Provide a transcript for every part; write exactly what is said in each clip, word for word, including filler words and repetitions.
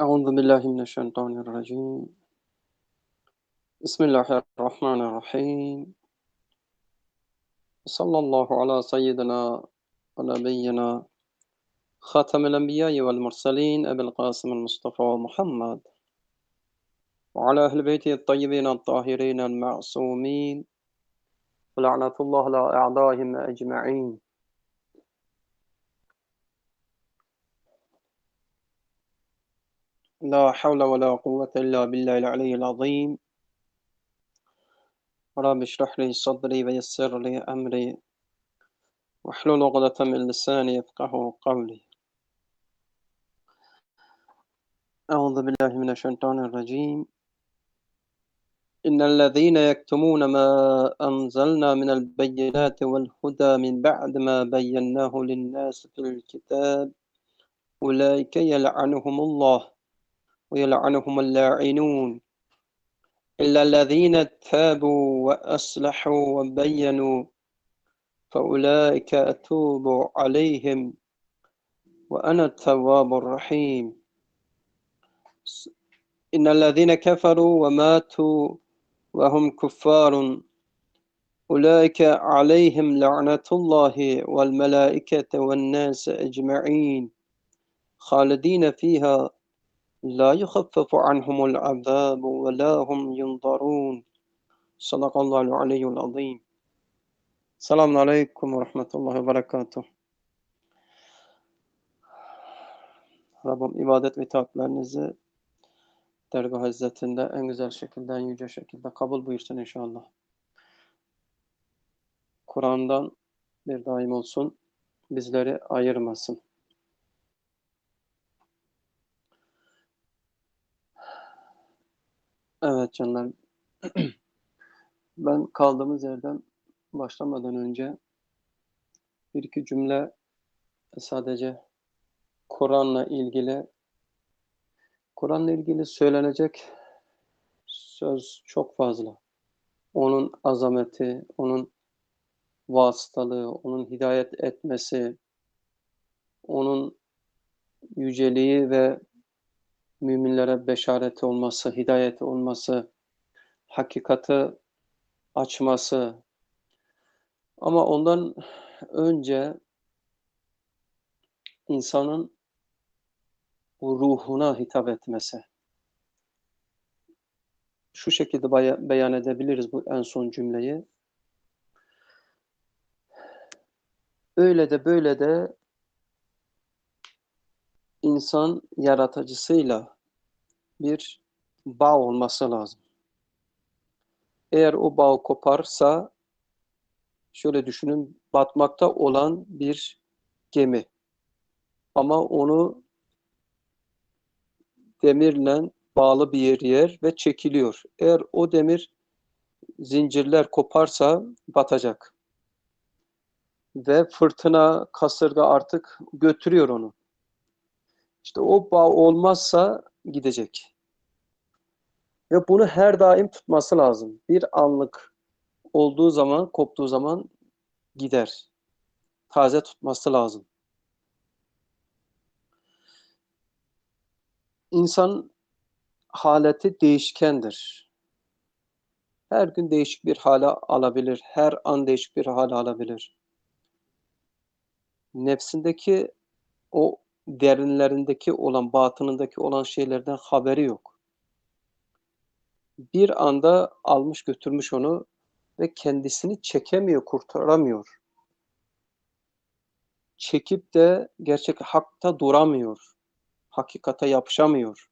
أعوذ بالله من الشيطان الرجيم. بسم الله الرحمن الرحيم. صلى الله على سيدنا ونبينا خاتم الأنبياء والمرسلين أبي القاسم المصطفى محمد وعلى أهل بيته الطيبين الطاهرين المعصومين ولعنة الله على أعدائهم أجمعين. لا حول ولا قوة إلا بالله العلي العظيم. رب اشرح لي صدري ويسر لي أمري واحلل عقدة من لساني يفقهوا قولي. أعوذ بالله من الشيطان الرجيم. إن الذين يكتمون ما أنزلنا من البينات والهدى من بعد ما بيناه للناس في الكتاب أولئك يلعنهم الله ويلعنهم اللاعنون إلا الذين تابوا وأصلحوا وبينوا فأولئك أتوب عليهم وأنا التواب الرحيم. إن الذين كفروا وماتوا وهم كفار أولئك عليهم لعنة الله والملائكة والناس أجمعين خالدين فيها لا يخفف عنهم العذاب ولا هم ينظرون. صدق الله العلي العظيم. Selamun Aleyküm ve Rahmetullahi ve Berekatuhu. Rabbim ibadet ve itaatlerinizi dergah izzetinde en güzel şekilde, en yüce şekilde kabul buyursun inşallah. Kur'an'dan bir daim olsun, bizleri ayırmasın. Evet canlar, ben kaldığımız yerden başlamadan önce bir iki cümle sadece Kur'an'la ilgili, Kur'an'la ilgili söylenecek söz çok fazla. Onun azameti, onun vasıtalığı, onun hidayet etmesi, onun yüceliği ve müminlere beşareti olması, hidayeti olması, hakikati açması. Ama ondan önce insanın ruhuna hitap etmesi. Şu şekilde beyan edebiliriz bu en son cümleyi. Öyle de böyle de insan yaratıcısıyla bir bağ olması lazım. Eğer o bağ koparsa, şöyle düşünün, batmakta olan bir gemi. Ama onu demirle bağlı bir yer yer ve çekiliyor. Eğer o demir zincirler koparsa batacak. Ve fırtına, kasırga artık götürüyor onu. İşte o bağ olmazsa gidecek. Ve bunu her daim tutması lazım. Bir anlık olduğu zaman, koptuğu zaman gider. Taze tutması lazım. İnsan haleti değişkendir. Her gün değişik bir hale alabilir. Her an değişik bir hale alabilir. Nefsindeki o derinlerindeki olan, batınındaki olan şeylerden haberi yok. Bir anda almış götürmüş onu ve kendisini çekemiyor, kurtaramıyor. Çekip de gerçek hakta duramıyor. Hakikate yapışamıyor.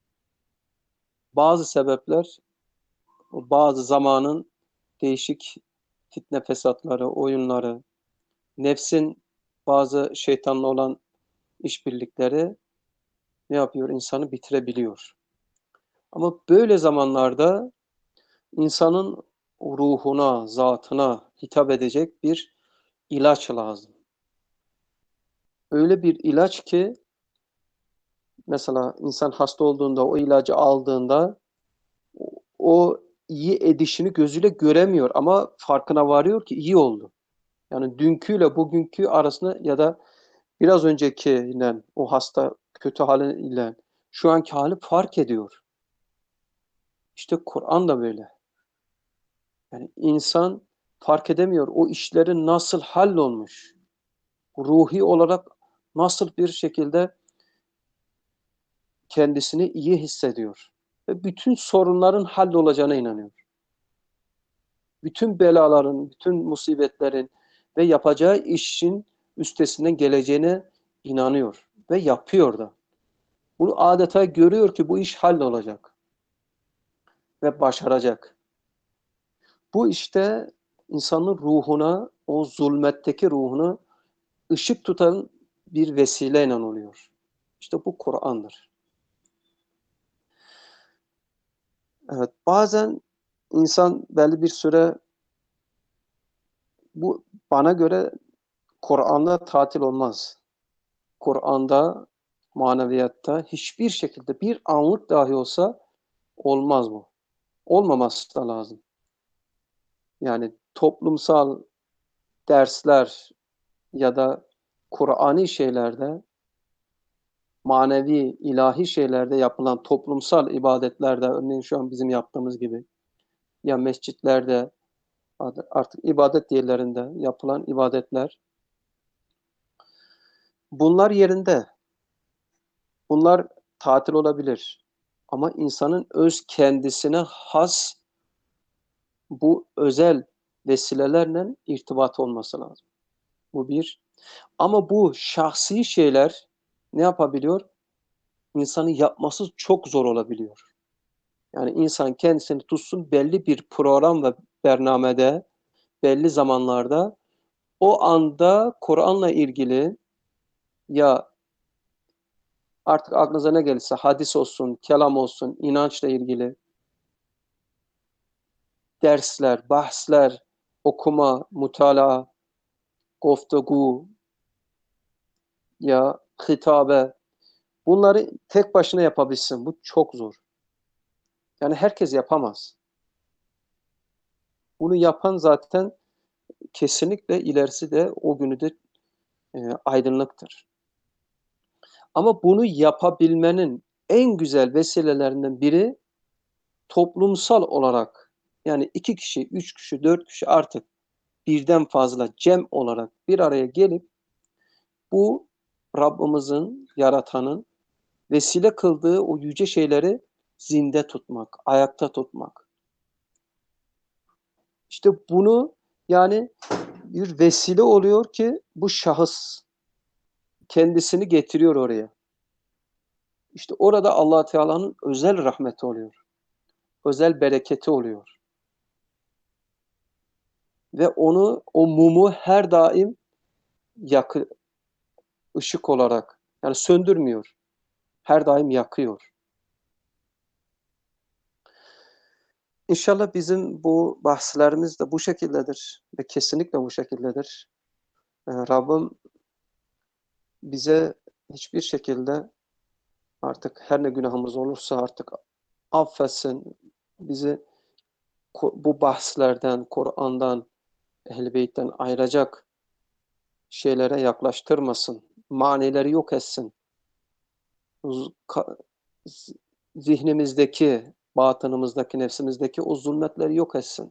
Bazı sebepler, bazı zamanın değişik fitne fesatları, oyunları, nefsin bazı şeytanla olan işbirlikleri ne yapıyor? İnsanı bitirebiliyor. Ama böyle zamanlarda insanın ruhuna, zatına hitap edecek bir ilaç lazım. Öyle bir ilaç ki mesela insan hasta olduğunda o ilacı aldığında o iyi edişini gözüyle göremiyor ama farkına varıyor ki iyi oldu. Yani dünküyle bugünkü arasında ya da biraz öncekiyle o hasta kötü haliyle şu anki hali fark ediyor. İşte Kur'an da böyle. Yani insan fark edemiyor o işlerin nasıl hallolmuş. Ruhi olarak nasıl bir şekilde kendisini iyi hissediyor. Ve bütün sorunların hallolacağına inanıyor. Bütün belaların, bütün musibetlerin ve yapacağı işin üstesinden geleceğine inanıyor. Ve yapıyor da. Bunu adeta görüyor ki bu iş hallolacak. Ve başaracak. Bu işte insanın ruhuna, o zulmetteki ruhuna ışık tutan bir vesileyle oluyor. İşte bu Kur'an'dır. Evet, bazen insan belli bir süre, bu bana göre Kur'an'da tatil olmaz. Kur'an'da, maneviyatta hiçbir şekilde bir anlık dahi olsa olmaz bu. Olmaması da lazım. Yani toplumsal dersler ya da Kur'ani şeylerde, manevi, ilahi şeylerde yapılan toplumsal ibadetlerde, örneğin şu an bizim yaptığımız gibi, ya mescitlerde, artık ibadet yerlerinde yapılan ibadetler, bunlar yerinde. Bunlar tatil olabilir. Ama insanın öz kendisine has bu özel vesilelerle irtibat olması lazım. Bu bir. Ama bu şahsi şeyler ne yapabiliyor? İnsanın yapması çok zor olabiliyor. Yani insan kendisini tutsun belli bir program ve bernamede, belli zamanlarda o anda Kur'an'la ilgili, ya artık aklınıza ne gelirse, hadis olsun, kelam olsun, inançla ilgili dersler, bahsler, okuma, mutala, goftagu, ya hitabe, bunları tek başına yapabilsin. Bu çok zor. Yani herkes yapamaz. Bunu yapan zaten kesinlikle ilerisi de o günü de e, aydınlıktır. Ama bunu yapabilmenin en güzel vesilelerinden biri toplumsal olarak, yani iki kişi, üç kişi, dört kişi, artık birden fazla cem olarak bir araya gelip bu Rabbimizin, yaratanın vesile kıldığı o yüce şeyleri zinde tutmak, ayakta tutmak. İşte bunu, yani bir vesile oluyor ki bu şahıs kendisini getiriyor oraya. İşte orada Allah Teala'nın özel rahmeti oluyor. Özel bereketi oluyor. Ve onu, o mumu her daim yakı, ışık olarak, yani söndürmüyor. Her daim yakıyor. İnşallah bizim bu bahslerimiz de bu şekildedir ve kesinlikle bu şekildedir. Ee, Rabbim bize hiçbir şekilde, artık her ne günahımız olursa artık affetsin. Bizi bu bahslerden, Kur'an'dan, Ehl-i Beyt'ten ayıracak şeylere yaklaştırmasın. Manileri yok etsin. Zihnimizdeki, batınımızdaki, nefsimizdeki o zulmetleri yok etsin.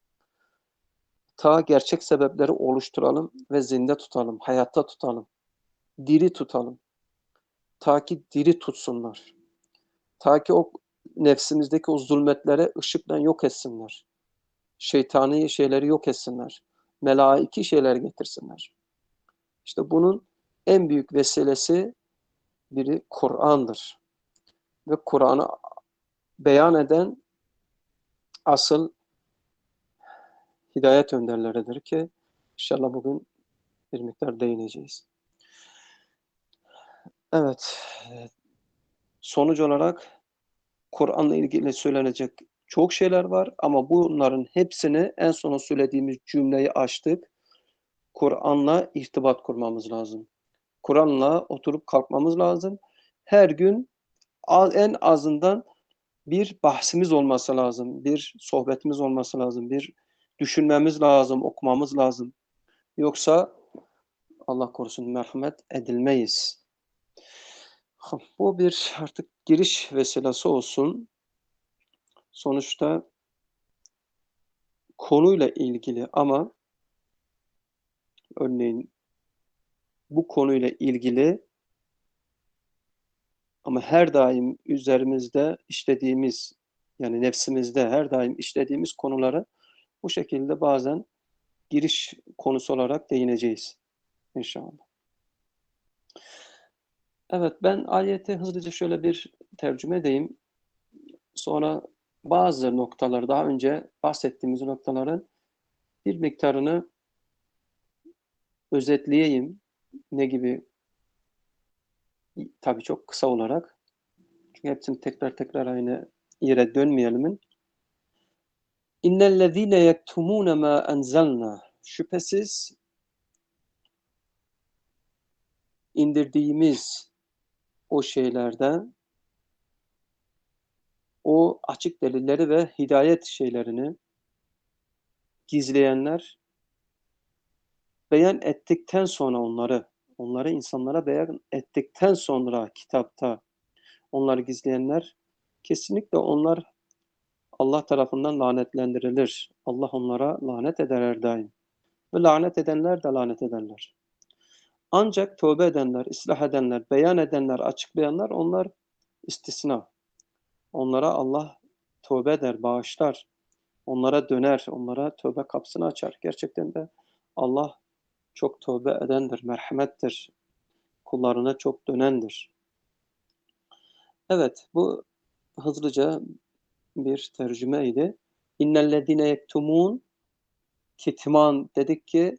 Ta gerçek sebepleri oluşturalım ve zinde tutalım, hayatta tutalım, diri tutalım. Ta ki diri tutsunlar. Ta ki o nefsimizdeki o zulmetlere ışıkla yok etsinler. Şeytani şeyleri yok etsinler. Melaiki şeyler getirsinler. İşte bunun en büyük vesilesi biri Kur'an'dır. Ve Kur'an'ı beyan eden asıl hidayet önderleridir ki inşallah bugün bir miktar değineceğiz. Evet, sonuç olarak Kur'an'la ilgili söylenecek çok şeyler var ama bunların hepsini en sona söylediğimiz cümleyi açtık. Kur'an'la irtibat kurmamız lazım. Kur'an'la oturup kalkmamız lazım. Her gün en azından bir bahsimiz olması lazım, bir sohbetimiz olması lazım, bir düşünmemiz lazım, okumamız lazım. Yoksa Allah korusun merhamet edilmeyiz. Bu bir artık giriş vesilesi olsun. Sonuçta konuyla ilgili ama örneğin bu konuyla ilgili ama her daim üzerimizde işlediğimiz, yani nefsimizde her daim işlediğimiz konulara bu şekilde bazen giriş konusu olarak değineceğiz inşallah. Evet, ben ayeti hızlıca şöyle bir tercüme edeyim. Sonra bazı noktaları, daha önce bahsettiğimiz noktaların bir miktarını özetleyeyim. Ne gibi? Tabii çok kısa olarak. Çünkü hepsini tekrar tekrar aynı yere dönmeyelim. İnnellezîne yektumûne mâ enzelnâ. Şüphesiz indirdiğimiz o şeylerden, o açık delilleri ve hidayet şeylerini gizleyenler, beyan ettikten sonra onları, onları insanlara beyan ettikten sonra kitapta onları gizleyenler, kesinlikle onlar Allah tarafından lanetlendirilir. Allah onlara lanet eder her daim. Ve lanet edenler de lanet ederler. Ancak tövbe edenler, ıslah edenler, beyan edenler, açıklayanlar onlar istisna. Onlara Allah tövbe eder, bağışlar. Onlara döner, onlara tövbe kapısını açar. Gerçekten de Allah çok tövbe edendir, merhamettir. Kullarına çok dönendir. Evet, bu hızlıca bir tercümeydi. İnnellezîne yektumûn, kitman dedik ki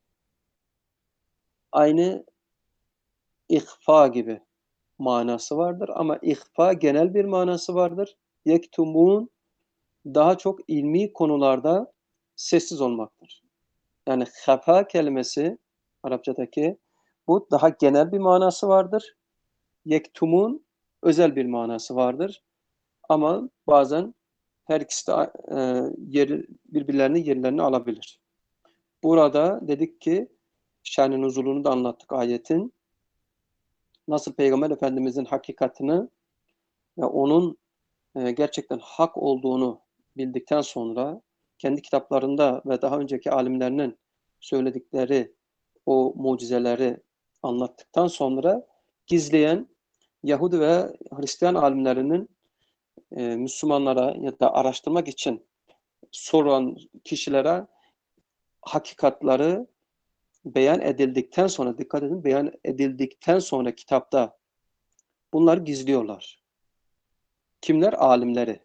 aynı ihfa gibi manası vardır ama ihfa genel bir manası vardır. Yektumûn daha çok ilmi konularda sessiz olmaktır. Yani hafa kelimesi Arapçadaki bu daha genel bir manası vardır. Yektumun özel bir manası vardır. Ama bazen her ikisi de e, yeri, birbirlerinin yerlerini alabilir. Burada dedik ki şan-ı nuzulunu da anlattık ayetin. Nasıl Peygamber Efendimizin hakikatini ve onun e, gerçekten hak olduğunu bildikten sonra kendi kitaplarında ve daha önceki alimlerinin söyledikleri o mucizeleri anlattıktan sonra gizleyen Yahudi ve Hristiyan alimlerinin e, Müslümanlara ya da araştırmak için soran kişilere hakikatları beyan edildikten sonra, dikkat edin, beyan edildikten sonra kitapta bunları gizliyorlar. Kimler? Alimleri.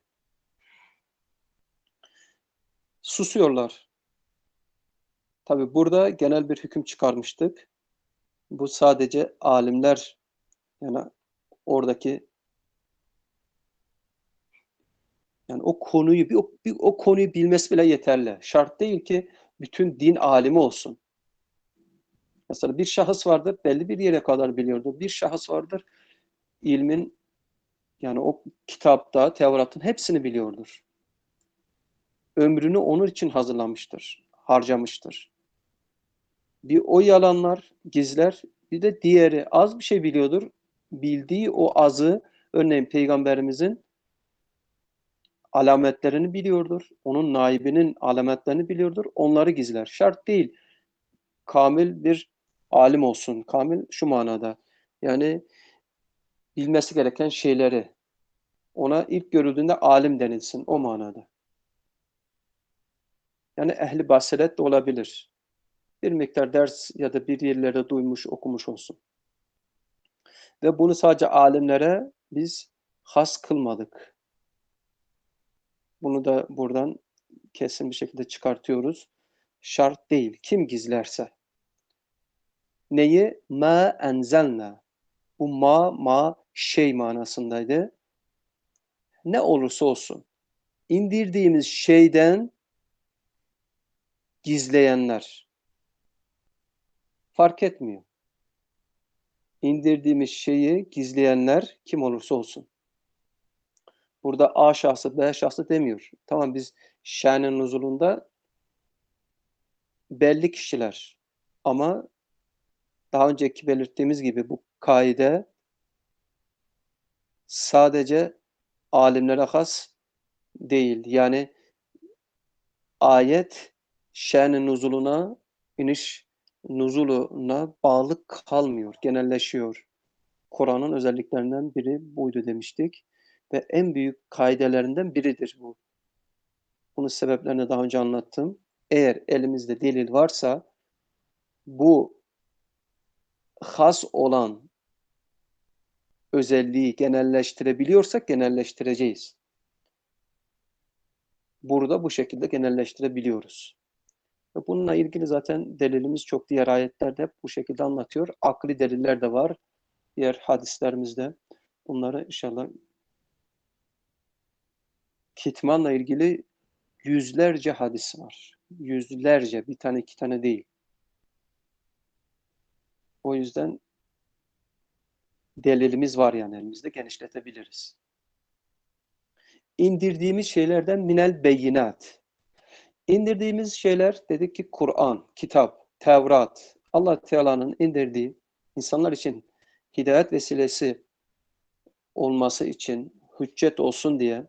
Susuyorlar. Tabi burada genel bir hüküm çıkarmıştık. Bu sadece alimler, yani oradaki, yani o konuyu bir o, bir o konuyu bilmesi bile yeterli. Şart değil ki bütün din alimi olsun. Mesela bir şahıs vardır, belli bir yere kadar biliyordur. Bir şahıs vardır, ilmin, yani o kitapta, Tevrat'ın hepsini biliyordur. Ömrünü onun için hazırlamıştır, harcamıştır. Bir o yalanlar, gizler, bir de diğeri az bir şey biliyordur. Bildiği o azı, örneğin Peygamberimizin alametlerini biliyordur. Onun naibinin alametlerini biliyordur. Onları gizler. Şart değil. Kamil bir alim olsun. Kamil şu manada. Yani bilmesi gereken şeyleri, ona ilk görüldüğünde alim denilsin. O manada. Yani ehli basiret de olabilir. Bir miktar ders ya da bir yerlerde duymuş, okumuş olsun. Ve bunu sadece alimlere biz has kılmadık. Bunu da buradan kesin bir şekilde çıkartıyoruz. Şart değil. Kim gizlerse. Neyi? Ma enzelna. Bu ma, ma şey manasındaydı. Ne olursa olsun. İndirdiğimiz şeyden gizleyenler. Fark etmiyor. İndirdiğimiz şeyi gizleyenler kim olursa olsun. Burada A şahsı, B şahsı demiyor. Tamam, biz şen-i nuzulunda belli kişiler. Ama daha önceki belirttiğimiz gibi bu kaide sadece alimlere has değil. Yani ayet şen-i nuzuluna, iniş nuzuluna bağlı kalmıyor, genelleşiyor. Kur'an'ın özelliklerinden biri buydu demiştik ve en büyük kaidelerinden biridir bu. Bunun sebeplerini daha önce anlattım. Eğer elimizde delil varsa bu has olan özelliği genelleştirebiliyorsak genelleştireceğiz. Burada bu şekilde genelleştirebiliyoruz. Ve bununla ilgili zaten delilimiz çok, diğer ayetlerde hep bu şekilde anlatıyor. Akli deliller de var diğer hadislerimizde. Bunları inşallah, kitmanla ilgili yüzlerce hadis var. Yüzlerce, bir tane iki tane değil. O yüzden delilimiz var, yani elimizde genişletebiliriz. İndirdiğimiz şeylerden minel beyinat. İndirdiğimiz şeyler dedik ki Kur'an, kitap, Tevrat, Allah Teala'nın indirdiği, insanlar için hidayet vesilesi olması için, hüccet olsun diye,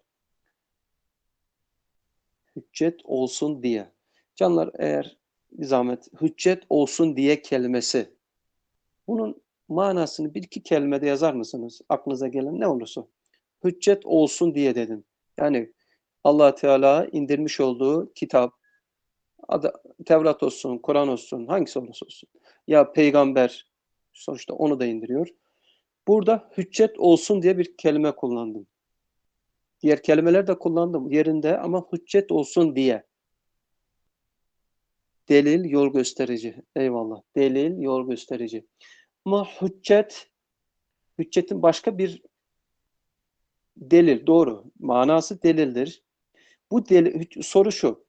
hüccet olsun diye. Canlar, eğer bir zahmet hüccet olsun diye kelimesi, bunun manasını bir iki kelimede yazar mısınız? Aklınıza gelen ne olursa. Hüccet olsun diye dedim. Yani Allah Teala indirmiş olduğu kitap, Tevrat olsun, Kur'an olsun, hangisi olursa olsun. Ya peygamber, sonuçta onu da indiriyor. Burada hüccet olsun diye bir kelime kullandım. Diğer kelimeler de kullandım yerinde ama hüccet olsun diye. Delil, yol gösterici. Eyvallah. Delil, yol gösterici. Ama hüccet, hüccetin başka bir delil, doğru. Manası delildir. Bu delil, soru şu.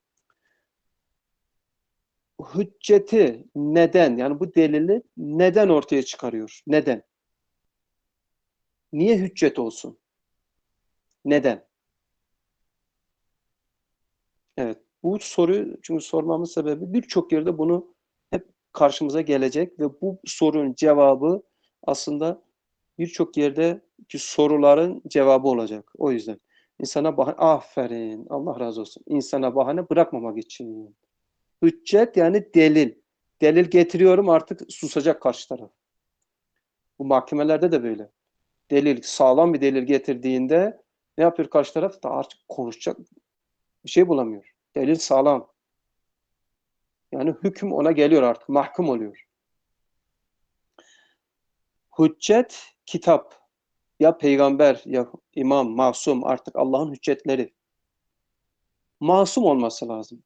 Hücceti neden, yani bu delili neden ortaya çıkarıyor? Neden? Niye hüccet olsun? Neden? Evet. Bu soruyu çünkü sormamın sebebi, birçok yerde bunu hep karşımıza gelecek ve bu sorunun cevabı aslında birçok yerdeki soruların cevabı olacak. O yüzden insana bahane, aferin, Allah razı olsun. İnsana bahane bırakmamak için. Hüccet yani delil. Delil getiriyorum, artık susacak karşı taraf. Bu mahkemelerde de böyle. Delil, sağlam bir delil getirdiğinde ne yapıyor karşı taraf? Da artık konuşacak bir şey bulamıyor. Delil sağlam. Yani hüküm ona geliyor artık. Mahkum oluyor. Hüccet, kitap. Ya peygamber, ya imam, masum, artık Allah'ın hüccetleri. Masum olması lazım.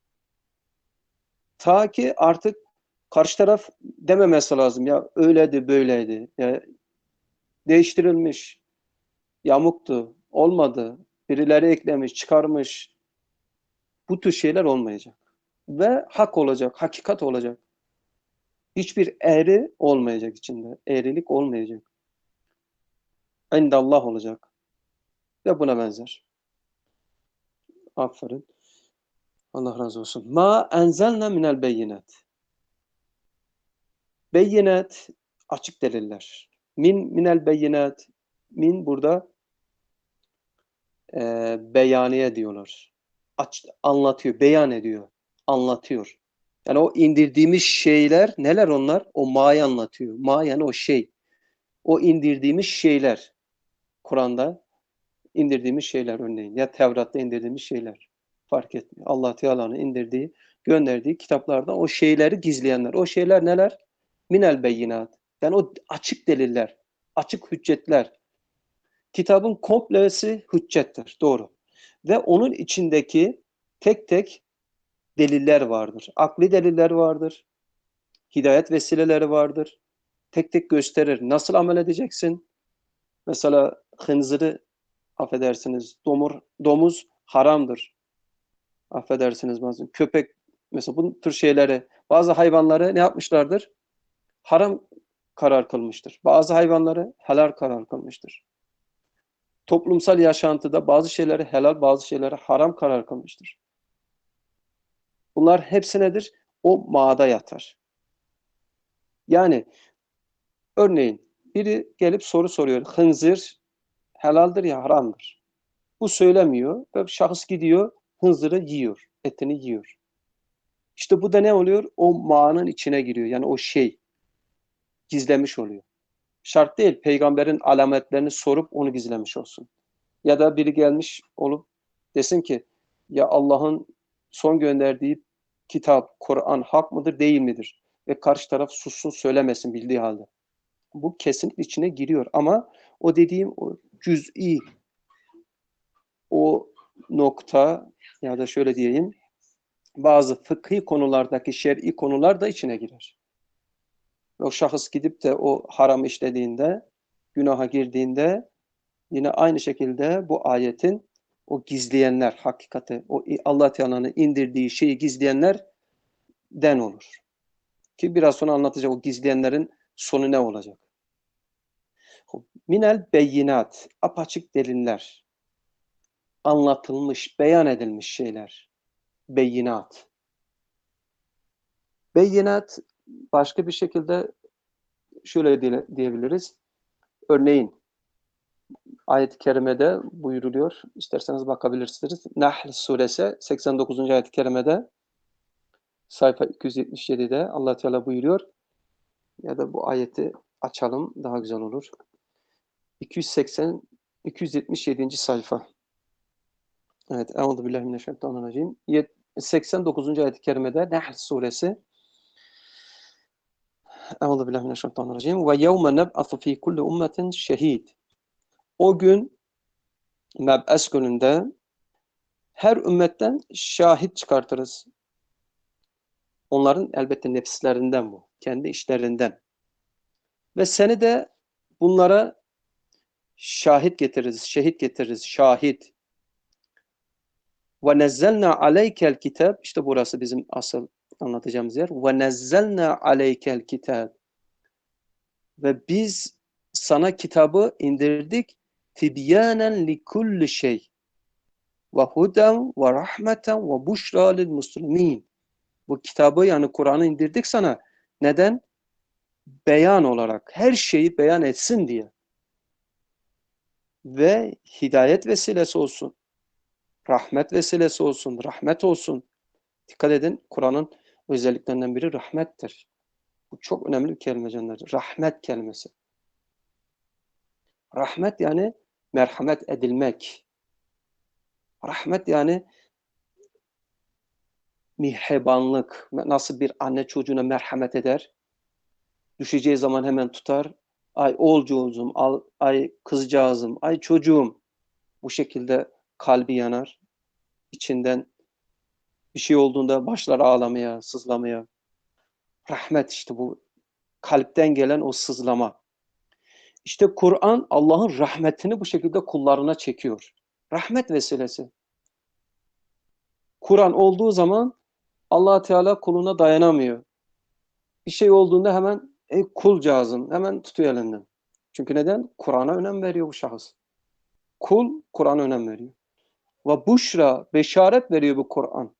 Ta ki artık karşı taraf dememesi lazım. Ya öyleydi, böyleydi. Ya değiştirilmiş, yamuktu, olmadı. Birileri eklemiş, çıkarmış. Bu tür şeyler olmayacak. Ve hak olacak, hakikat olacak. Hiçbir eğri olmayacak içinde. Eğrilik olmayacak. İndallah olacak. Ve buna benzer. Aferin. Allah razı olsun. Ma enzelne minel beyinat. Beyinat, açık deliller. Min minel beyinat. Min burada e, beyaniye diyorlar. Aç, anlatıyor, beyan ediyor. Anlatıyor. Yani o indirdiğimiz şeyler neler onlar? O ma'yı anlatıyor. Ma yani o şey. O indirdiğimiz şeyler. Kur'an'da indirdiğimiz şeyler örneğin. Ya Tevrat'ta indirdiğimiz şeyler. Fark etmiyor. Allah Teala'nın indirdiği, gönderdiği kitaplarda o şeyleri gizleyenler. O şeyler neler? Minel beyinat. Yani o açık deliller, açık hüccetler. Kitabın komplesi hüccettir. Doğru. Ve onun içindeki tek tek deliller vardır. Akli deliller vardır. Hidayet vesileleri vardır. Tek tek gösterir. Nasıl amel edeceksin? Mesela hınzırı, affedersiniz, domur, domuz haramdır. Affedersiniz bazen. Köpek, mesela bu tür şeyleri, bazı hayvanları ne yapmışlardır? Haram karar kılmıştır. Bazı hayvanları helal karar kılmıştır. Toplumsal yaşantıda bazı şeyleri helal, bazı şeyleri haram karar kılmıştır. Bunlar hepsi nedir? O ma'da yatar. Yani örneğin biri gelip soru soruyor. Hınzır helaldir ya haramdır. Bu söylemiyor ve şahıs gidiyor hınzırı yiyor, etini yiyor. İşte bu da ne oluyor? O mağanın içine giriyor. Yani o şey gizlemiş oluyor. Şart değil peygamberin alametlerini sorup onu gizlemiş olsun. Ya da biri gelmiş olup desin ki ya Allah'ın son gönderdiği kitap, Kur'an hak mıdır değil midir? Ve karşı taraf sussun söylemesin bildiği halde. Bu kesinlikle içine giriyor ama o dediğim o cüz'i o nokta ya da şöyle diyeyim bazı fıkhi konulardaki şer'i konular da içine girer. O şahıs gidip de o haram işlediğinde, günaha girdiğinde yine aynı şekilde bu ayetin o gizleyenler, hakikati, o Allah Teala'nın indirdiği şeyi gizleyenlerden olur. Ki biraz sonra anlatacak o gizleyenlerin sonu ne olacak? Minel beyinat, apaçık deliller, anlatılmış, beyan edilmiş şeyler, beyinat. Beyinat başka bir şekilde şöyle diyebiliriz. Örneğin ayet-i kerimede buyuruluyor. İsterseniz bakabilirsiniz. Nahl suresi seksen dokuzuncu ayet-i kerimede sayfa iki yüz yetmiş yedide Allah Teala buyuruyor. Ya da bu ayeti açalım daha güzel olur. iki yüz seksen iki yüz yetmiş yedinci sayfa. Evet. Euzubillahimineşşeytanirracim. seksen dokuzuncu ayet-i kerimede Nahl suresi Euzubillahimineşşeytanirracim. Ve yevme neb'athu fî kulli ummetin şehîd. O gün Meb'es gününde her ümmetten şahit çıkartırız. Onların elbette nefslerinden bu. Kendi işlerinden. Ve seni de bunlara şahit getiririz, şehit getiririz, şahit. Ve nezzelna aleykel kitab. İşte burası bizim asıl anlatacağımız yer. Ve nezzelna aleykel kitab. Ve biz sana kitabı indirdik. Tibyanen li kulli şey. Ve huden ve rahmeten ve buşra lil muslimin. Bu kitabı yani Kur'an'ı indirdik sana. Neden? Beyan olarak. Her şeyi beyan etsin diye. Ve hidayet vesilesi olsun. Rahmet vesilesi olsun. Rahmet olsun. Dikkat edin Kur'an'ın özelliklerinden biri rahmettir. Bu çok önemli bir kelime canlar. Rahmet kelimesi. Rahmet yani merhamet edilmek. Rahmet yani mihribanlık. Nasıl bir anne çocuğuna merhamet eder? Düşeceği zaman hemen tutar. Ay oğulcuğuzum, ay kızcağızım, ay çocuğum. Bu şekilde kalbi yanar. İçinden bir şey olduğunda başlar ağlamaya, sızlamaya. Rahmet işte bu. Kalpten gelen o sızlama. İşte Kur'an Allah'ın rahmetini bu şekilde kullarına çekiyor. Rahmet vesilesi. Kur'an olduğu zaman Allah Teala kuluna dayanamıyor. Bir şey olduğunda hemen ey kulcağızım hemen tutuyor elinden. Çünkü neden? Kur'an'a önem veriyor bu şahıs. Kul Kur'an'a önem veriyor. Ve buşra beşaret veriyor bu Kur'an.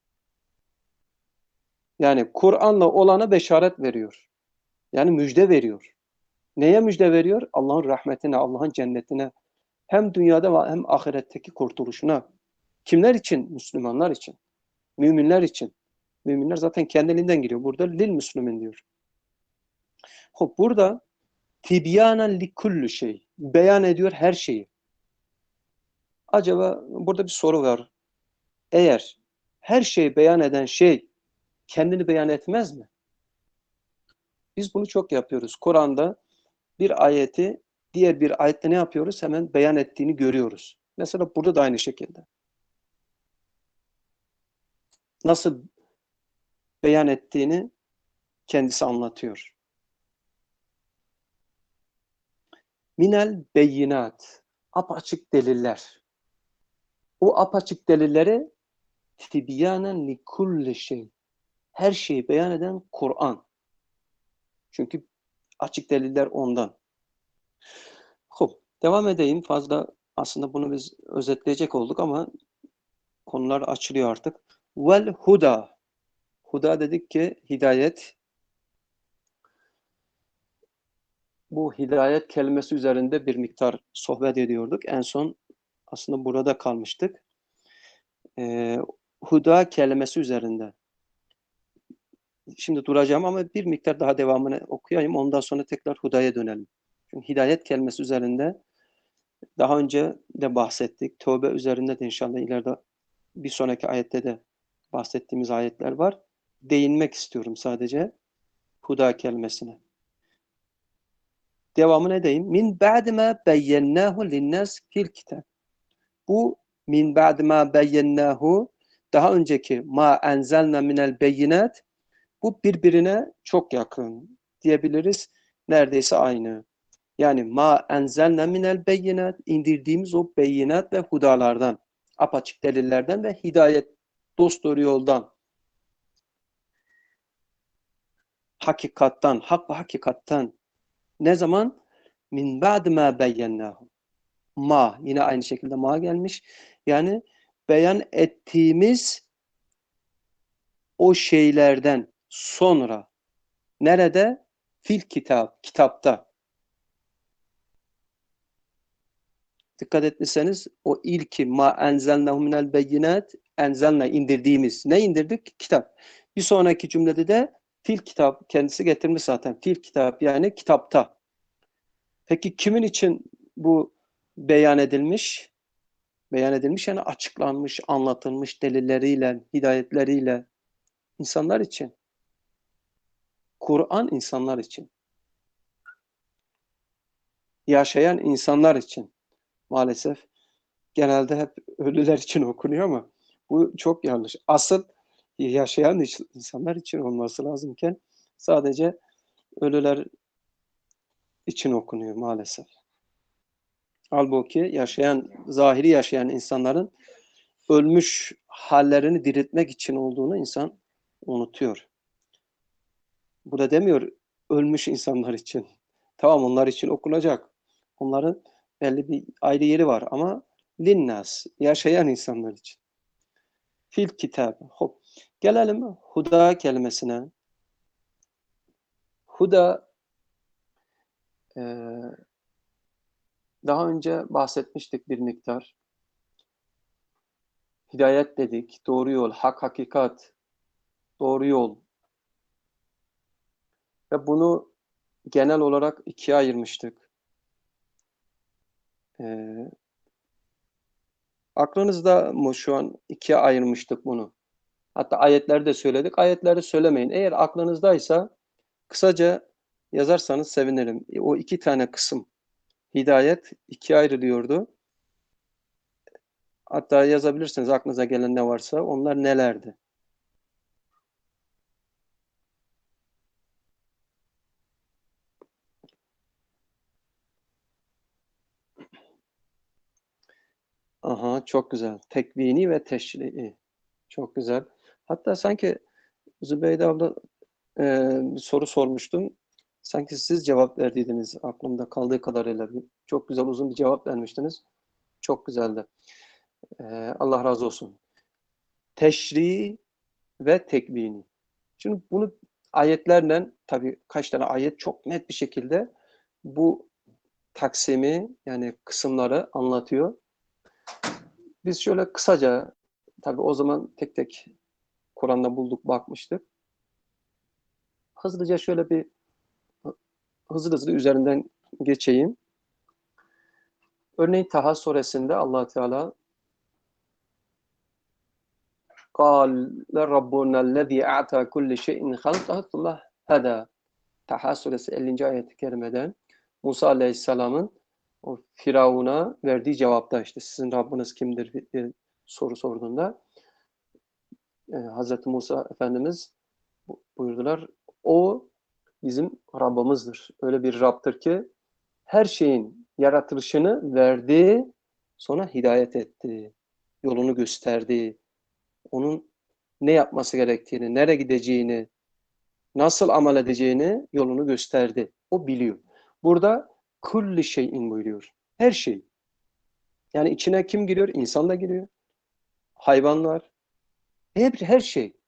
Yani Kur'an'la olana beşaret veriyor. Yani müjde veriyor. Neye müjde veriyor? Allah'ın rahmetine, Allah'ın cennetine. Hem dünyada ve hem ahiretteki kurtuluşuna. Kimler için? Müslümanlar için. Müminler için. Müminler zaten kendiliğinden giriyor. Burada lil müslümin diyor. Hop burada tibyanen li kulli şey. Beyan ediyor her şeyi. Acaba burada bir soru var. Eğer her şeyi beyan eden şey kendini beyan etmez mi? Biz bunu çok yapıyoruz. Kur'an'da bir ayeti diğer bir ayette ne yapıyoruz? Hemen beyan ettiğini görüyoruz. Mesela burada da aynı şekilde. Nasıl beyan ettiğini kendisi anlatıyor. Minel beyinat. Apaçık deliller. O apaçık delilleri tibyanen li kulli şey. Her şeyi beyan eden Kur'an. Çünkü açık deliller ondan. Hop, devam edeyim. Fazla aslında bunu biz özetleyecek olduk ama konular açılıyor artık. Vel huda. Huda dedik ki hidayet. Bu hidayet kelimesi üzerinde bir miktar sohbet ediyorduk. En son aslında burada kalmıştık. Ee, huda kelimesi üzerinde. Şimdi duracağım ama bir miktar daha devamını okuyayım. Ondan sonra tekrar hudaya dönelim. Çünkü hidayet kelimesi üzerinde daha önce de bahsettik. Tövbe üzerinde de inşallah ileride bir sonraki ayette de bahsettiğimiz ayetler var. Değinmek istiyorum sadece huda kelimesine. Devamı ne diyeyim? Min ba'di ma beyyennâhu linnâs fil kitab. Bu min ba'di ma beyyennâhu daha önceki ma enzelna minel beyinat bu birbirine çok yakın diyebiliriz. Neredeyse aynı. Yani ma enzelna minel beyinat indirdiğimiz o beyinat ve hudalardan, apaçık delillerden ve hidayet dosdoğru yoldan, hakikattan, hak ve hakikattan. Ne zaman? Min ba'di ma beyyennahu. Ma, yine aynı şekilde ma gelmiş. Yani beyan ettiğimiz o şeylerden sonra nerede? Fil kitap, kitapta. Dikkat ettiyseniz o ilki ma enzelnahu minel beyinat enzelna indirdiğimiz. Ne indirdik? Kitap. Bir sonraki cümlede de fil kitap kendisi getirmiş zaten. Fil kitap yani kitapta. Peki kimin için bu beyan edilmiş? Beyan edilmiş yani açıklanmış, anlatılmış delilleriyle, hidayetleriyle insanlar için. Kur'an insanlar için. Yaşayan insanlar için. Maalesef genelde hep ölüler için okunuyor ama bu çok yanlış. Asıl yaşayan insanlar için olması lazımken sadece ölüler için okunuyor maalesef. Halbuki yaşayan, zahiri yaşayan insanların ölmüş hallerini diriltmek için olduğunu insan unutuyor. Bu da demiyor ölmüş insanlar için. Tamam onlar için okunacak. Onların belli bir ayrı yeri var ama linnas, yaşayan insanlar için. Fil kitab. Hop. Gelelim huda kelimesine. Huda e, daha önce bahsetmiştik bir miktar. Hidayet dedik, doğru yol, hak, hakikat, doğru yol. Ve bunu genel olarak ikiye ayırmıştık. Ee, aklınızda mı şu an ikiye ayırmıştık bunu? Hatta ayetlerde söyledik. Ayetleri söylemeyin. Eğer aklınızdaysa kısaca yazarsanız sevinirim. O iki tane kısım hidayet ikiye ayrılıyordu. Hatta yazabilirsiniz aklınıza gelen ne varsa. Onlar nelerdi? Aha çok güzel. Tekvini ve teşri'i. Çok güzel. Hatta sanki Zübeyde abla e, bir soru sormuştum. Sanki siz cevap verdiydiniz aklımda kaldığı kadarıyla. Çok güzel uzun bir cevap vermiştiniz. Çok güzeldi. E, Allah razı olsun. Teşri ve tekvini. Şimdi bunu ayetlerle tabii kaç tane ayet çok net bir şekilde bu taksimi yani kısımları anlatıyor. Biz şöyle kısaca tabii o zaman tek tek Kur'an'da bulduk bakmıştık. Hızlıca şöyle bir hızlı hızlı üzerinden geçeyim. Örneğin Taha suresinde Allah Teala قال ربنا الذي أعطى كل شيء خلقه ثم هدى. Taha suresi ellinci ayet-i kerimeden Musa Aleyhisselam'ın o Firavun'a verdiği cevapta işte sizin Rabbiniz kimdir diye soru sorduğunda e, Hazreti Musa Efendimiz buyurdular o bizim Rabbimizdir. Öyle bir Rab'dır ki her şeyin yaratılışını verdi, sonra hidayet etti, yolunu gösterdi, onun ne yapması gerektiğini, nereye gideceğini, nasıl amel edeceğini yolunu gösterdi. O biliyor. Burada kulli şeyin buyuruyor. Her şey. Yani içine kim giriyor? İnsan da giriyor. Hayvanlar. Her, her şey.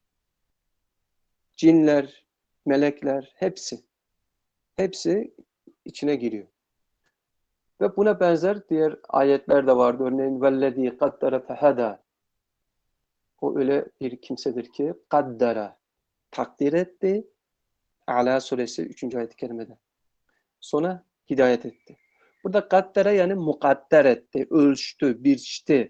Cinler, melekler, hepsi. Hepsi içine giriyor. Ve buna benzer diğer ayetler de vardı. Örneğin vellezî kaddere fehedâ. O öyle bir kimsedir ki kaddere takdir etti. A'la suresi üçüncü ayet-i kerimede. Sonra hidayet etti. Burada kaddere yani mukadder etti, ölçtü, biçti.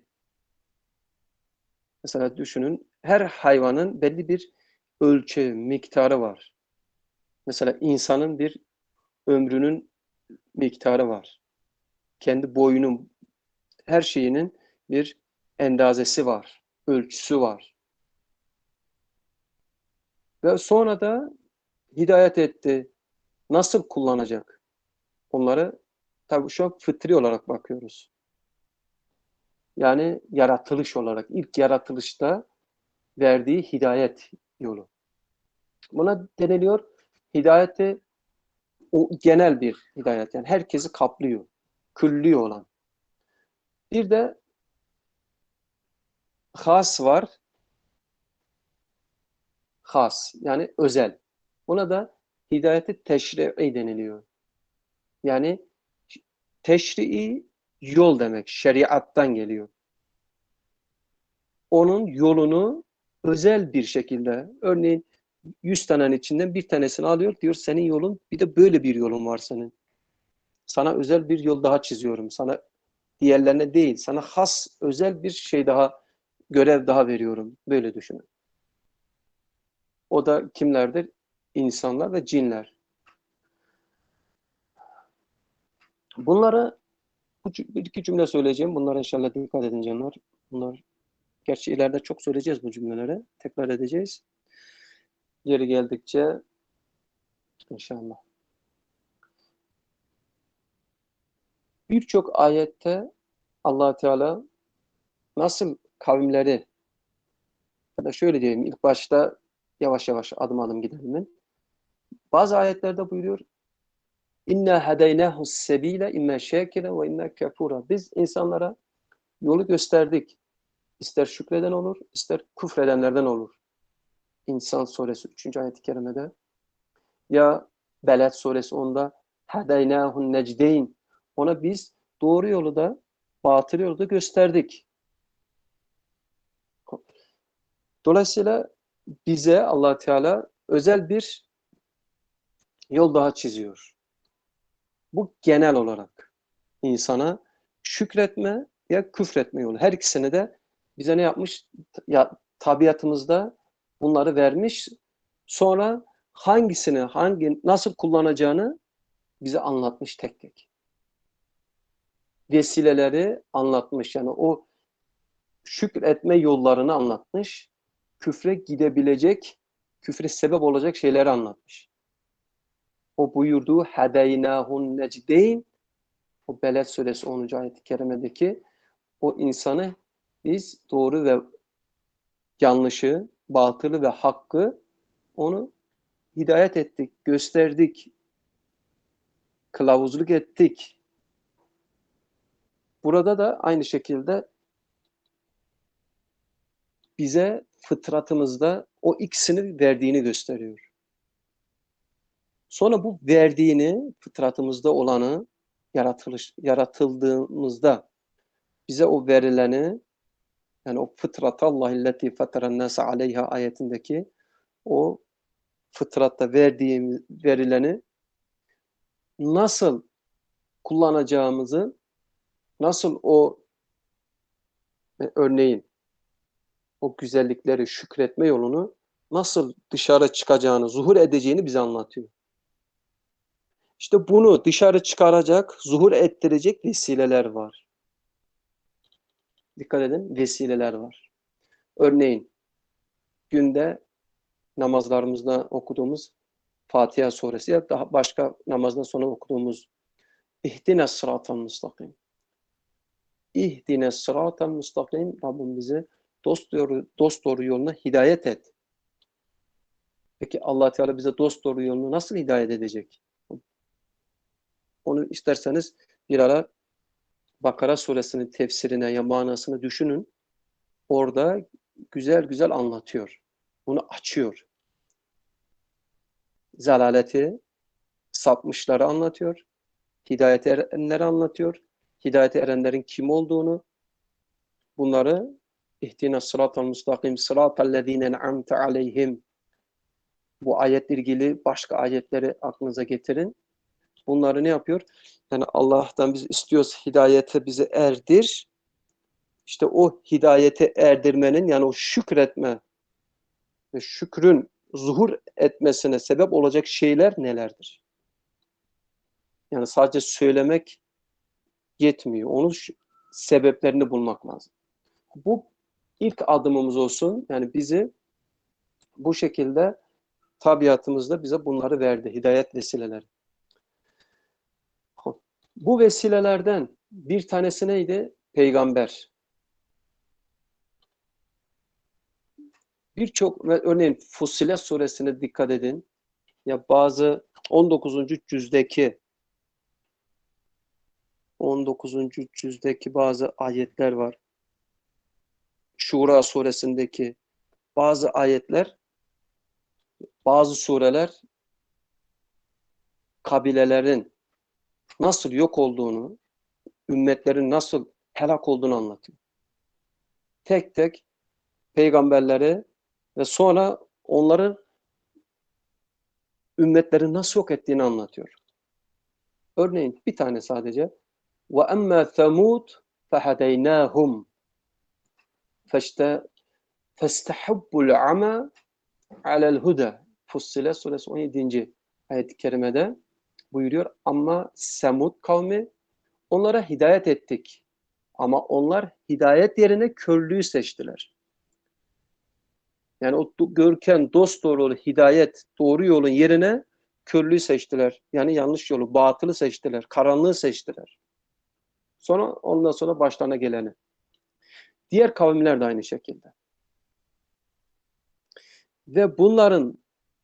Mesela düşünün, her hayvanın belli bir ölçü, miktarı var. Mesela insanın bir ömrünün miktarı var. Kendi boyunun, her şeyinin bir endazesi var, ölçüsü var. Ve sonra da hidayet etti. Nasıl kullanacak? Onları tabii şu an fıtri olarak bakıyoruz. Yani yaratılış olarak, ilk yaratılışta verdiği hidayet yolu. Buna deniliyor hidayeti, o genel bir hidayet. Yani herkesi kaplıyor, külli olan. Bir de has var. Has yani özel. Buna da hidayeti teşri'i deniliyor. Yani teşri'i yol demek. Şeriattan geliyor. Onun yolunu özel bir şekilde, örneğin yüz tanenin içinden bir tanesini alıyor, diyor senin yolun, bir de böyle bir yolun var senin. Sana özel bir yol daha çiziyorum. Sana diğerlerine değil, sana has özel bir şey daha, görev daha veriyorum. Böyle düşünün. O da kimlerdir? İnsanlar ve cinler. Bunlara bir iki cümle söyleyeceğim. Bunlara inşallah dikkat edin canlar. Bunlar, gerçi ileride çok söyleyeceğiz bu cümleleri. Tekrar edeceğiz. Yeri geldikçe inşallah. Birçok ayette Allah Teala nasıl kavimleri, ya da şöyle diyeyim, ilk başta yavaş yavaş adım adım gidelim. Bazı ayetlerde buyuruyor İnna hedeynahu sebile imme şakire ve imme kafura. Biz insanlara yolu gösterdik. İster şükreden olur, ister küfredenlerden olur. İnsan suresi üçüncü ayet-i kerimede. Ya Beled suresi onda hedeynâhun necdeyn. Ona biz doğru yolu da batıl yolu da gösterdik. Dolayısıyla bize Allah Teala özel bir yol daha çiziyor. Bu genel olarak insana şükretme ya küfretme yolu. Her ikisini de bize ne yapmış? Ya, tabiatımızda bunları vermiş. Sonra hangisini, hangi nasıl kullanacağını bize anlatmış tek tek. Vesileleri anlatmış. Yani o şükretme yollarını anlatmış. Küfre gidebilecek, küfre sebep olacak şeyleri anlatmış. O buyurduğu hedeynâhun necdeyn, o Beled suresi onuncu ayet-i kerimedeki o insanı biz doğru ve yanlışı, batılı ve hakkı onu hidayet ettik, gösterdik, kılavuzluk ettik. Burada da aynı şekilde bize fıtratımızda o ikisini verdiğini gösteriyor. Sonra bu verdiğini, fıtratımızda olanı, yaratılış, yaratıldığımızda bize o verileni, yani o fıtratallahilleti feteren nase aleyha ayetindeki o fıtratta verdiğimiz verileni nasıl kullanacağımızı, nasıl o örneğin o güzellikleri şükretme yolunu nasıl dışarı çıkacağını, zuhur edeceğini bize anlatıyor. İşte bunu dışarı çıkaracak, zuhur ettirecek vesileler var. Dikkat edin, vesileler var. Örneğin günde namazlarımızda okuduğumuz Fatiha suresi ya da başka namazdan sonra okuduğumuz İhdine sıratal müstakim. İhdine sıratal müstakim. Rabbim bizi dost doğru, dost doğru yoluna hidayet et. Peki Allah Teala bize dost doğru yolunu nasıl hidayet edecek? Onu isterseniz bir ara Bakara suresinin tefsirine ya manasını düşünün. Orada güzel güzel anlatıyor. Bunu açıyor. Zelaleti, sapmışları anlatıyor. hidayete erenleri anlatıyor. Hidayete erenlerin kim olduğunu, bunları İhdina sıratal müstakim sıratallezine en'amte aleyhim, bu ayetle ilgili başka ayetleri aklınıza getirin. Bunları ne yapıyor? Yani Allah'tan biz istiyoruz, hidayete bizi erdir. İşte o hidayete erdirmenin, yani o şükretme ve şükrün zuhur etmesine sebep olacak şeyler nelerdir? Yani sadece söylemek yetmiyor. Onun sebeplerini bulmak lazım. Bu ilk adımımız olsun. Yani bizi bu şekilde tabiatımızda bize bunları verdi. Hidayet vesileleri. Bu vesilelerden bir tanesi neydi? Peygamber. Birçok, örneğin Fussilet suresine dikkat edin. Ya bazı on dokuzuncu cüzdeki on dokuzuncu cüzdeki bazı ayetler var. Şura suresindeki bazı ayetler, bazı sureler kabilelerin nasıl yok olduğunu, ümmetlerin nasıl helak olduğunu anlatıyor. Tek tek peygamberleri ve sonra onların ümmetleri nasıl yok ettiğini anlatıyor. Örneğin bir tane sadece وَأَمَّا ثَمُودْ فَهَدَيْنَاهُمْ فَاسْتَحَبُّ الْعَمَى عَلَى الْهُدَى. Fussilet suresi on yedinci ayet-i kerimede buyuruyor. Ama Semud kavmi, onlara hidayet ettik. Ama onlar hidayet yerine körlüğü seçtiler. Yani o görken dosdoğru hidayet, doğru yolun yerine körlüğü seçtiler. Yani yanlış yolu, batılı seçtiler, karanlığı seçtiler. Sonra ondan sonra başlarına geleni. Diğer kavimler de aynı şekilde. Ve bunların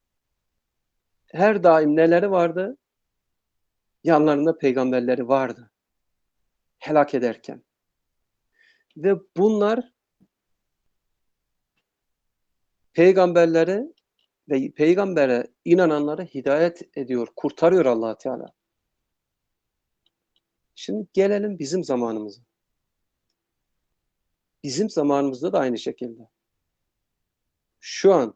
her daim neleri vardı? Yanlarında peygamberleri vardı. Helak ederken. Ve bunlar peygamberleri ve peygambere inananları hidayet ediyor, kurtarıyor Allah Teala. Şimdi gelelim bizim zamanımıza. Bizim zamanımızda da aynı şekilde. Şu an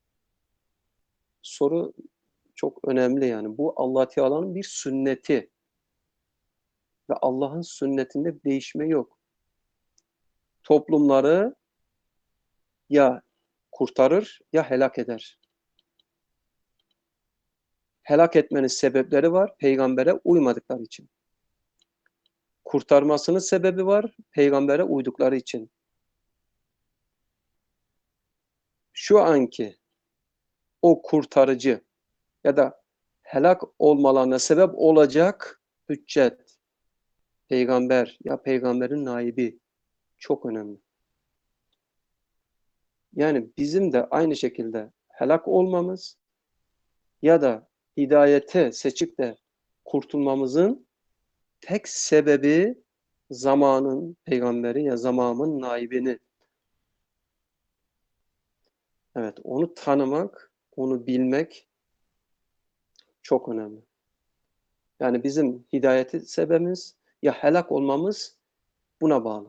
soru çok önemli yani. Bu Allah Teala'nın bir sünneti. Ve Allah'ın sünnetinde bir değişme yok. Toplumları ya kurtarır ya helak eder. Helak etmenin sebepleri var, peygambere uymadıkları için. Kurtarmasının sebebi var, peygambere uydukları için. Şu anki o kurtarıcı ya da helak olmalarına sebep olacak hüccet, peygamber ya peygamberin naibi çok önemli. Yani bizim de aynı şekilde helak olmamız ya da hidayete seçip de kurtulmamızın tek sebebi zamanın peygamberi ya zamanın naibini. Evet, onu tanımak, onu bilmek çok önemli. Yani bizim hidayeti sebebimiz ya helak olmamız buna bağlı.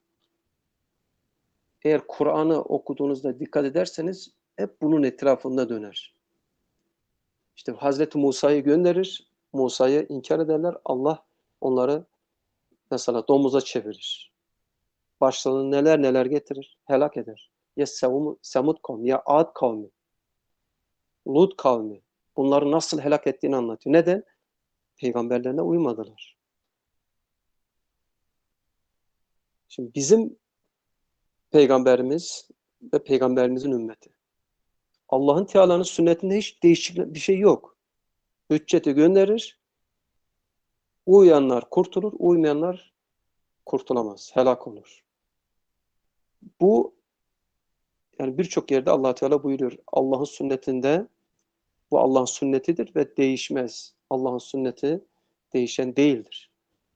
Eğer Kur'an'ı okuduğunuzda dikkat ederseniz hep bunun etrafında döner. İşte Hazreti Musa'yı gönderir, Musa'yı inkar ederler, Allah onları mesela domuza çevirir. Başlarına neler neler getirir, helak eder. Ya Semud kavmi, ya Ad kavmi, Lut kavmi. Bunları nasıl helak ettiğini anlatıyor. Neden? Peygamberlerine uymadılar. Şimdi bizim peygamberimiz ve peygamberimizin ümmeti. Allah'ın Teala'nın sünnetinde hiç değişik bir şey yok. Hücceti gönderir, uyanlar kurtulur, uymayanlar kurtulamaz, helak olur. Bu yani birçok yerde Allah Teala buyuruyor. Allah'ın sünnetinde bu Allah'ın sünnetidir ve değişmez. Allah'ın sünneti değişen değildir.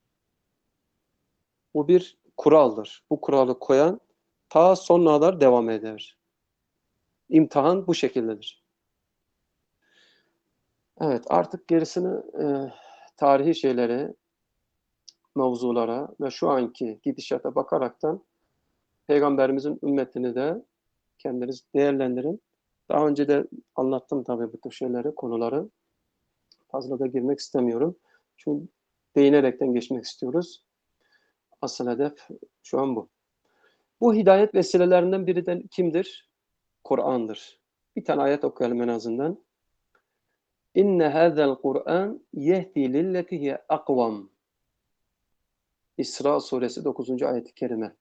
Bu bir kuraldır. Bu kuralı koyan ta sonuna kadar devam eder. İmtihan bu şekildedir. Evet, artık gerisini e, tarihi şeylere, mevzulara ve şu anki gidişata bakaraktan Peygamberimizin ümmetini de kendiniz değerlendirin. Daha önce de anlattım tabii bu tür şeyleri, konuları. Fazla da girmek istemiyorum. Çünkü değinerekten geçmek istiyoruz. Asıl hedef şu an bu. Bu hidayet vesilelerinden biri de kimdir? Kur'an'dır. Bir tane ayet okuyalım en azından. İnne hâzel Kur'an yehdi lilleti hiye akvam. İsra suresi dokuzuncu ayet-i kerime.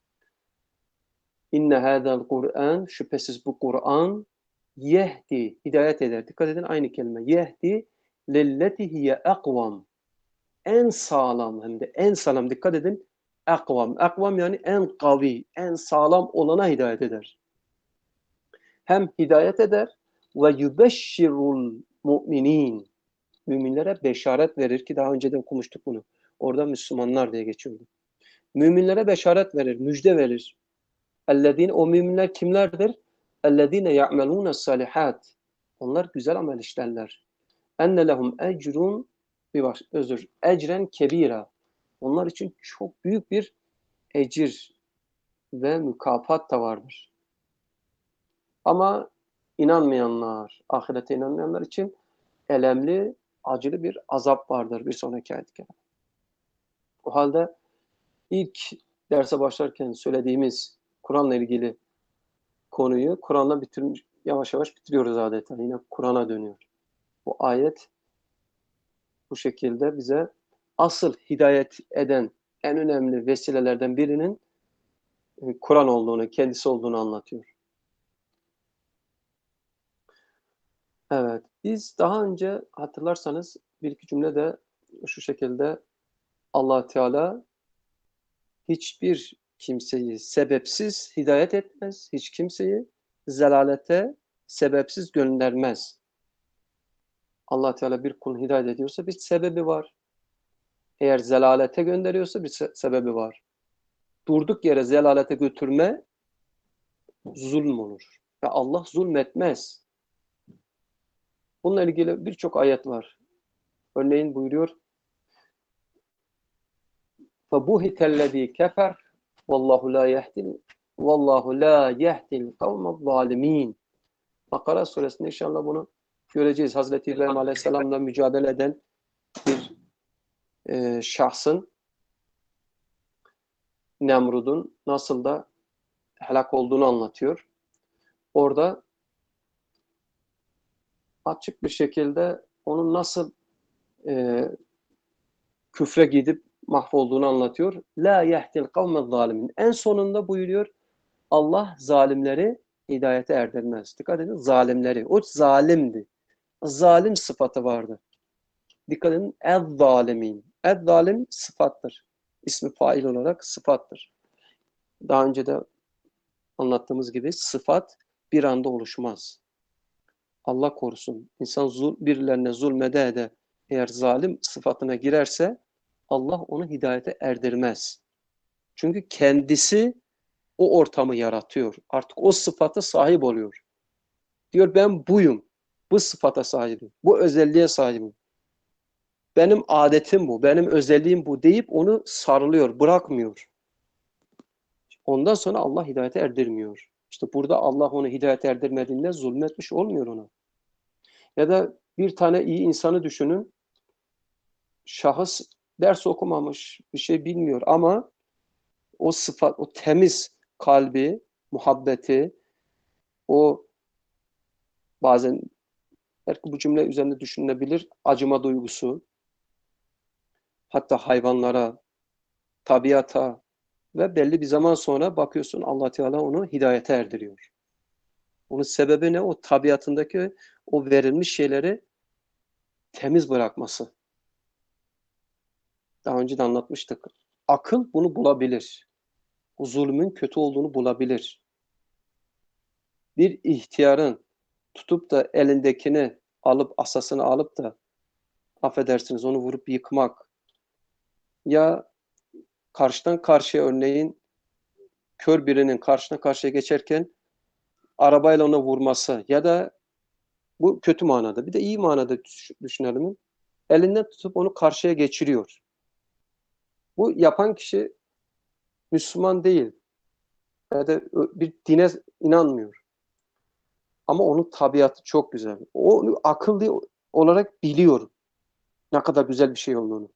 İnne hâzel Kur'an, şüphesiz bu Kur'an yehdi, hidayet eder. Dikkat edin, aynı kelime. Yehdi lilleti hiye akvam. En sağlam, hem de en sağlam, dikkat edin. Akvam. Akvam yani en kavi, en sağlam olana hidayet eder. Hem hidayet eder ve yubeşşirul mu'minin. Müminlere beşaret verir ki daha önce de okumuştuk bunu. Orada Müslümanlar diye geçiyordu. Müminlere beşaret verir, müjde verir. Ellezine, o müminler kimlerdir? Ellezine ya'melûne salihat. Onlar güzel amel işlerler. Enne lehum ecrun, bir baş, özür, ecren kebira. Onlar için çok büyük bir ecir ve mükafat da vardır. Ama inanmayanlar, ahirete inanmayanlar için elemli, acılı bir azap vardır bir sonraki ayet-i kerime. O halde ilk derse başlarken söylediğimiz Kur'an'la ilgili konuyu Kur'an'la bitirmiş, yavaş yavaş bitiriyoruz adeta. Yine Kur'an'a dönüyor. Bu ayet bu şekilde bize asıl hidayet eden en önemli vesilelerden birinin Kur'an olduğunu, kendisi olduğunu anlatıyor. Evet, biz daha önce hatırlarsanız bir iki cümle de şu şekilde Allah Teala hiçbir kimseyi sebepsiz hidayet etmez, hiç kimseyi zelalete sebepsiz göndermez. Allah Teala bir kulunu hidayet ediyorsa bir sebebi var. Eğer zelalete gönderiyorsa bir se- sebebi var. Durduk yere zelalete götürme zulm olur. Ve Allah zulmetmez. Bununla ilgili birçok ayet var. Örneğin buyuruyor: فَبُهِتَ الَّذ۪ي كَفَرْ وَاللّٰهُ لَا يَهْدِي وَاللّٰهُ لَا يَهْدِي الْقَوْمَ الظَّالِم۪ينَ. Bakara suresinde inşallah bunu göreceğiz. Hazreti İbrahim Aleyhisselam'la mücadele eden bir e, şahsın, Nemrud'un nasıl da helak olduğunu anlatıyor. Orada açık bir şekilde onun nasıl e, küfre gidip mahvolduğunu anlatıyor. La yehdil kavmez zalimin. En sonunda buyuruyor, Allah zalimleri hidayete erdirmez. Dikkat edin, zalimleri. O zalimdi. Zalim sıfatı vardı. Dikkat edin, ez-zalimin. Ez-zalim sıfattır. İsmi fail olarak sıfattır. Daha önce de anlattığımız gibi sıfat bir anda oluşmaz. Allah korusun. İnsan zul, birilerine zulmede ede eğer zalim sıfatına girerse Allah onu hidayete erdirmez. Çünkü kendisi o ortamı yaratıyor. Artık o sıfata sahip oluyor. Diyor ben buyum. Bu sıfata sahibim. Bu özelliğe sahibim. Benim adetim bu. Benim özelliğim bu deyip onu sarılıyor. Bırakmıyor. Ondan sonra Allah hidayete erdirmiyor. İşte burada Allah onu hidayete erdirmediğinde zulmetmiş olmuyor ona. Ya da bir tane iyi insanı düşünün. Şahıs ders okumamış, bir şey bilmiyor ama o sıfat, o temiz kalbi, muhabbeti, o bazen belki bu cümle üzerinde düşünülebilir, acıma duygusu, hatta hayvanlara, tabiata ve belli bir zaman sonra bakıyorsun Allah Teala onu hidayete erdiriyor. Onun sebebi ne? O tabiatındaki o verilmiş şeyleri temiz bırakması. Daha önce de anlatmıştık. Akıl bunu bulabilir. O zulmün kötü olduğunu bulabilir. Bir ihtiyarın tutup da elindekini alıp, asasını alıp da affedersiniz onu vurup yıkmak ya karşıdan karşıya örneğin kör birinin karşına karşıya geçerken arabayla ona vurması ya da bu kötü manada. Bir de iyi manada düşünelim. elinden tutup onu karşıya geçiriyor. Bu yapan kişi Müslüman değil ya da bir dine inanmıyor. Ama onun tabiatı çok güzel. O onu akıllı olarak biliyor ne kadar güzel bir şey olduğunu.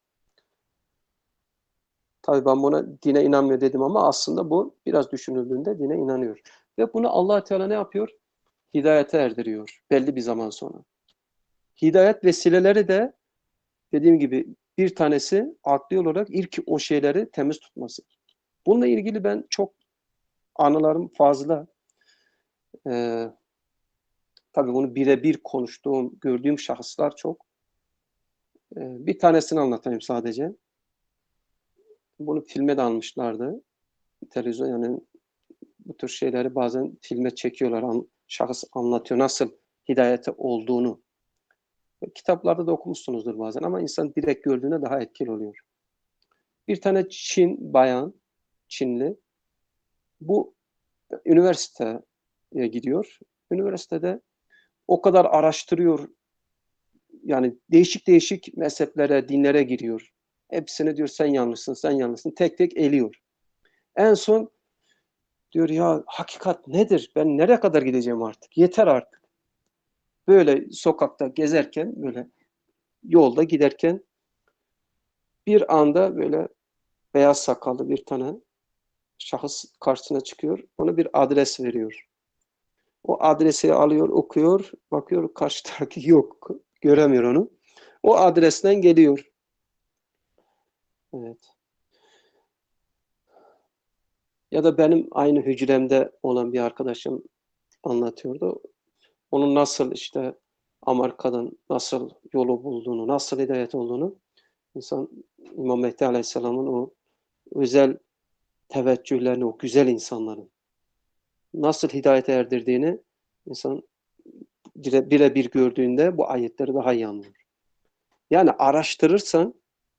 Tabii ben buna dine inanmıyor dedim ama aslında bu biraz düşünüldüğünde dine inanıyor. Ve bunu Allah Teala ne yapıyor? Hidayete erdiriyor belli bir zaman sonra. Hidayet vesileleri de dediğim gibi bir tanesi akli olarak ilk o şeyleri temiz tutması. Bununla ilgili ben çok anılarım fazla. Ee, tabii bunu birebir konuştuğum, gördüğüm şahıslar çok. Ee, bir tanesini anlatayım sadece. Bunu filme de almışlardı. Televizyon yani bu tür şeyleri bazen filme çekiyorlar. An, şahıs anlatıyor nasıl hidayete olduğunu. Kitaplarda da okumuşsunuzdur bazen ama insan direkt gördüğünde daha etkili oluyor. Bir tane Çin bayan, Çinli, bu üniversiteye gidiyor. Üniversitede o kadar araştırıyor, yani değişik değişik mezheplere, dinlere giriyor. Hepsini diyor sen yanlışsın, sen yanlışsın. Tek tek eliyor. En son diyor ya hakikat nedir? Ben nereye kadar gideceğim artık? Yeter artık. Böyle sokakta gezerken, böyle yolda giderken bir anda böyle beyaz sakallı bir tane şahıs karşısına çıkıyor. Ona bir adres veriyor. O adresi alıyor, okuyor. Bakıyor karşıdaki yok. Göremiyor onu. O adresten geliyor. Evet. Ya da benim aynı hücremde olan bir arkadaşım anlatıyordu. Onun nasıl işte Amerika'dan nasıl yolu bulduğunu, nasıl hidayet olduğunu, insan İmam Mehdi Aleyhisselam'ın o özel teveccühlerini, o güzel insanların nasıl hidayete erdirdiğini insan birebir gördüğünde bu ayetleri daha iyi anlıyor. Yani araştırırsan,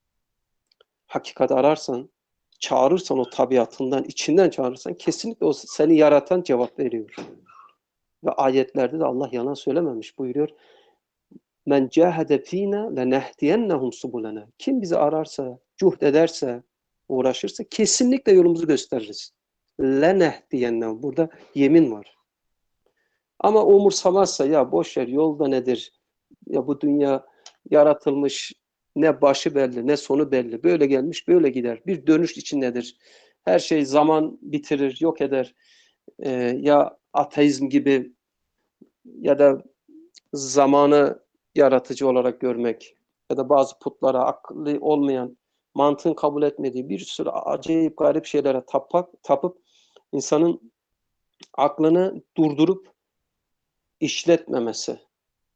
hakikat ararsan, çağırırsan o tabiatından, içinden çağırırsan kesinlikle o seni yaratan cevap veriyor. Ve ayetlerde de Allah yalan söylememiş buyuruyor. Men cahede fina lenehdiyennahum subulana. Kim bizi ararsa, cuhd ederse, uğraşırsa kesinlikle yolumuzu gösteririz. Lenehdiyennahum. Burada yemin var. Ama umursamazsa ya boş ver yolda nedir? Ya bu dünya yaratılmış, ne başı belli ne sonu belli. Böyle gelmiş böyle gider. Bir dönüş içindedir. Her şey zaman bitirir, yok eder. Ee, ya ateizm gibi ya da zamanı yaratıcı olarak görmek ya da bazı putlara akıllı olmayan, mantığın kabul etmediği bir sürü acayip garip şeylere tapak, tapıp insanın aklını durdurup işletmemesi,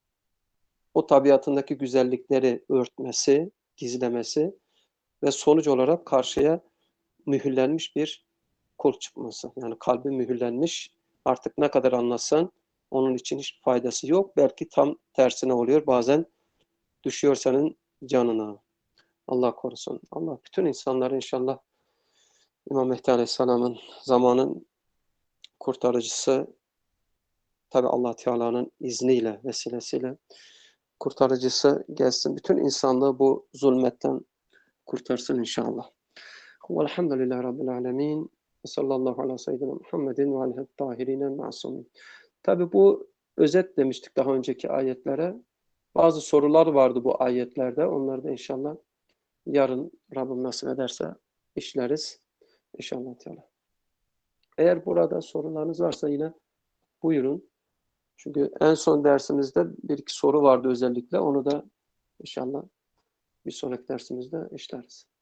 o tabiatındaki güzellikleri örtmesi, gizlemesi ve sonuç olarak karşıya mühürlenmiş bir kul çıkması. Yani kalbi mühürlenmiş, artık ne kadar anlasan onun için hiçbir faydası yok. Belki tam tersine oluyor. Bazen düşüyor senin canına. Allah korusun. Allah bütün insanları inşallah İmam Mehdi Aleyhisselam'ın zamanın kurtarıcısı, tabi Allah Teala'nın izniyle, vesilesiyle kurtarıcısı gelsin. Bütün insanlığı bu zulmetten kurtarsın inşallah. Velhamdülillahi Rabbil Alemin. Sallallahu aleyhi ve seyyidina Muhammedin ve aleyhi tahirine masumin. Tabi bu özet demiştik daha önceki ayetlere. Bazı sorular vardı bu ayetlerde. Onları da inşallah yarın Rabbim nasip ederse işleriz. İnşallah Teala. Eğer burada sorularınız varsa yine buyurun. Çünkü en son dersimizde bir iki soru vardı özellikle. Onu da inşallah bir sonraki dersimizde işleriz.